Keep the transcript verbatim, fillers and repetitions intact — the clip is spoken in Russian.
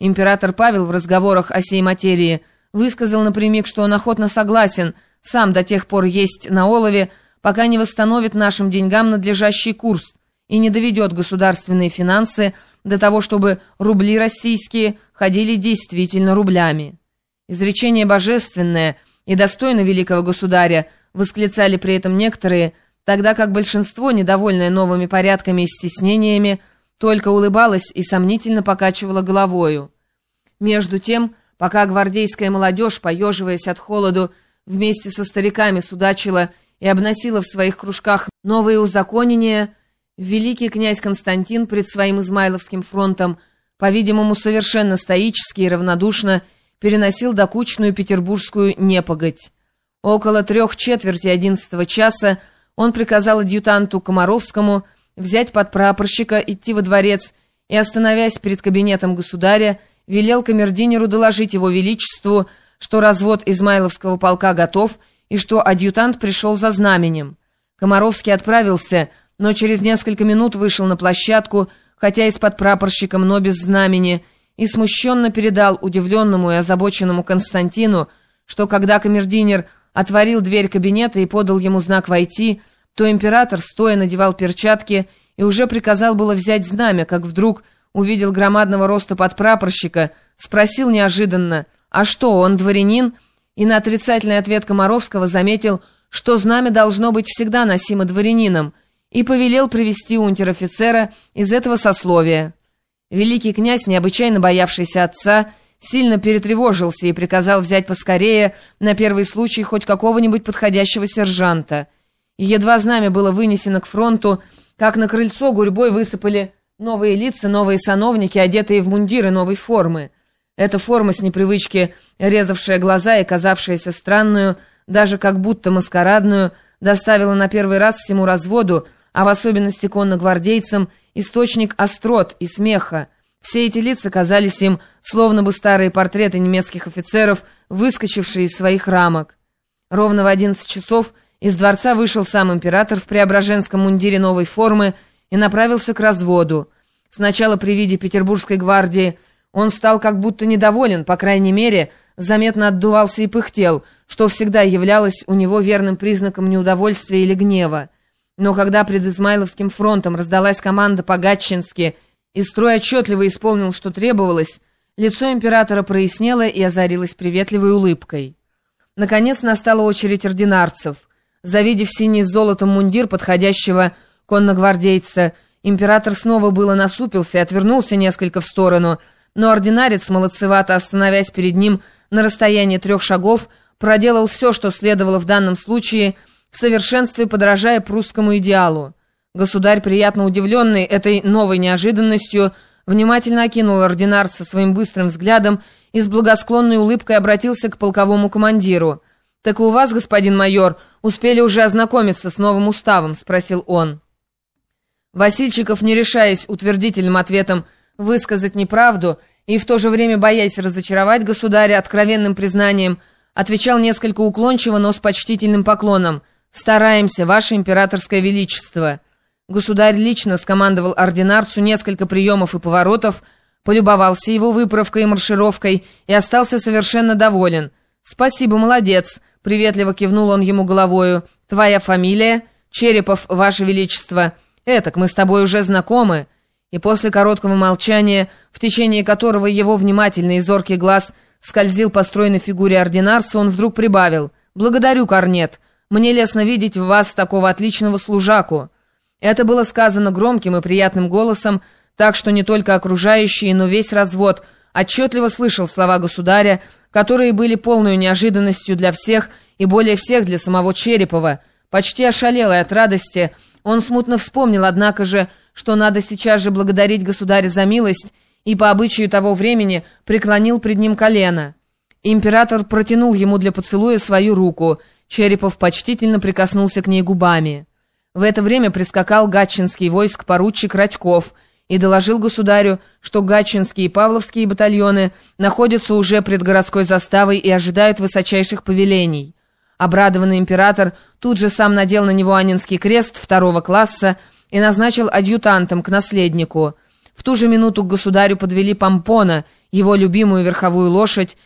Император Павел в разговорах о сей материи высказал напрямик, что он охотно согласен сам до тех пор есть на олове, пока не восстановит нашим деньгам надлежащий курс и не доведет государственные финансы до того, чтобы рубли российские ходили действительно рублями. Изречение божественное и достойно великого государя, восклицали при этом некоторые, тогда как большинство, недовольное новыми порядками и стеснениями, только улыбалось и сомнительно покачивало головою. Между тем, пока гвардейская молодежь, поеживаясь от холоду, вместе со стариками судачила и обносила в своих кружках новые узаконения, великий князь Константин пред своим Измайловским фронтом, по-видимому, совершенно стоически и равнодушно переносил докучную петербургскую непогодь. Около трех четверти одиннадцатого часа он приказал адъютанту Комаровскому взять подпрапорщика, идти во дворец и, остановясь перед кабинетом государя, велел камердинеру доложить его величеству, что развод Измайловского полка готов и что адъютант пришел за знаменем. Комаровский отправился, но через несколько минут вышел на площадку, хотя и с подпрапорщиком, но без знамени, и смущенно передал удивленному и озабоченному Константину, что когда камердинер отворил дверь кабинета и подал ему знак войти, то император, стоя, надевал перчатки и уже приказал было взять знамя, как вдруг увидел громадного роста подпрапорщика, спросил неожиданно, а что, он дворянин? И на отрицательный ответ Комаровского заметил, что знамя должно быть всегда носимо дворянином, и повелел привести унтер-офицера из этого сословия. Великий князь, необычайно боявшийся отца, сильно перетревожился и приказал взять поскорее на первый случай хоть какого-нибудь подходящего сержанта. И едва знамя было вынесено к фронту, как на крыльцо гурьбой высыпали новые лица, новые сановники, одетые в мундиры новой формы. Эта форма, с непривычки резавшая глаза и казавшаяся странную, даже как будто маскарадную, доставила на первый раз всему разводу, а в особенности конногвардейцам, источник острот и смеха. Все эти лица казались им словно бы старые портреты немецких офицеров, выскочившие из своих рамок. Ровно в одиннадцать часов из дворца вышел сам император в преображенском мундире новой формы и направился к разводу. Сначала при виде петербургской гвардии он стал как будто недоволен, по крайней мере, заметно отдувался и пыхтел, что всегда являлось у него верным признаком неудовольствия или гнева. Но когда пред Измайловским фронтом раздалась команда по-гатчински, и строй отчетливо исполнил, что требовалось, лицо императора прояснело и озарилось приветливой улыбкой. Наконец настала очередь ординарцев. Завидев синий с золотом мундир подходящего конногвардейца, император снова было насупился и отвернулся несколько в сторону, но ординарец, молодцевато остановясь перед ним на расстоянии трех шагов, проделал все, что следовало в данном случае, в совершенстве подражая прусскому идеалу. Государь, приятно удивленный этой новой неожиданностью, внимательно окинул ординарца своим быстрым взглядом и с благосклонной улыбкой обратился к полковому командиру. «Так у вас, господин майор, успели уже ознакомиться с новым уставом?» — спросил он. Васильчиков, не решаясь утвердительным ответом высказать неправду и в то же время боясь разочаровать государя откровенным признанием, отвечал несколько уклончиво, но с почтительным поклоном: «Стараемся, ваше императорское величество». Государь лично скомандовал ординарцу несколько приемов и поворотов, полюбовался его выправкой и маршировкой и остался совершенно доволен. «Спасибо, молодец», — приветливо кивнул он ему головою. «Твоя фамилия?» «Черепов, ваше величество». «Этак, мы с тобой уже знакомы». И после короткого молчания, в течение которого его внимательный и зоркий глаз скользил по стройной фигуре ординарца, он вдруг прибавил: «Благодарю, корнет. Мне лестно видеть в вас такого отличного служаку». Это было сказано громким и приятным голосом, так что не только окружающие, но весь развод отчетливо слышал слова государя, которые были полной неожиданностью для всех и более всех для самого Черепова. Почти ошалелый от радости, он смутно вспомнил, однако же, что надо сейчас же благодарить государя за милость, и по обычаю того времени преклонил пред ним колено. Император протянул ему для поцелуя свою руку. Черепов почтительно прикоснулся к ней губами. В это время прискакал гатчинский войск поручик Радьков и доложил государю, что гатчинские и павловские батальоны находятся уже пред городской заставой и ожидают высочайших повелений. Обрадованный император тут же сам надел на него Анненский крест второго класса и назначил адъютантом к наследнику. В ту же минуту к государю подвели помпона, его любимую верховую лошадь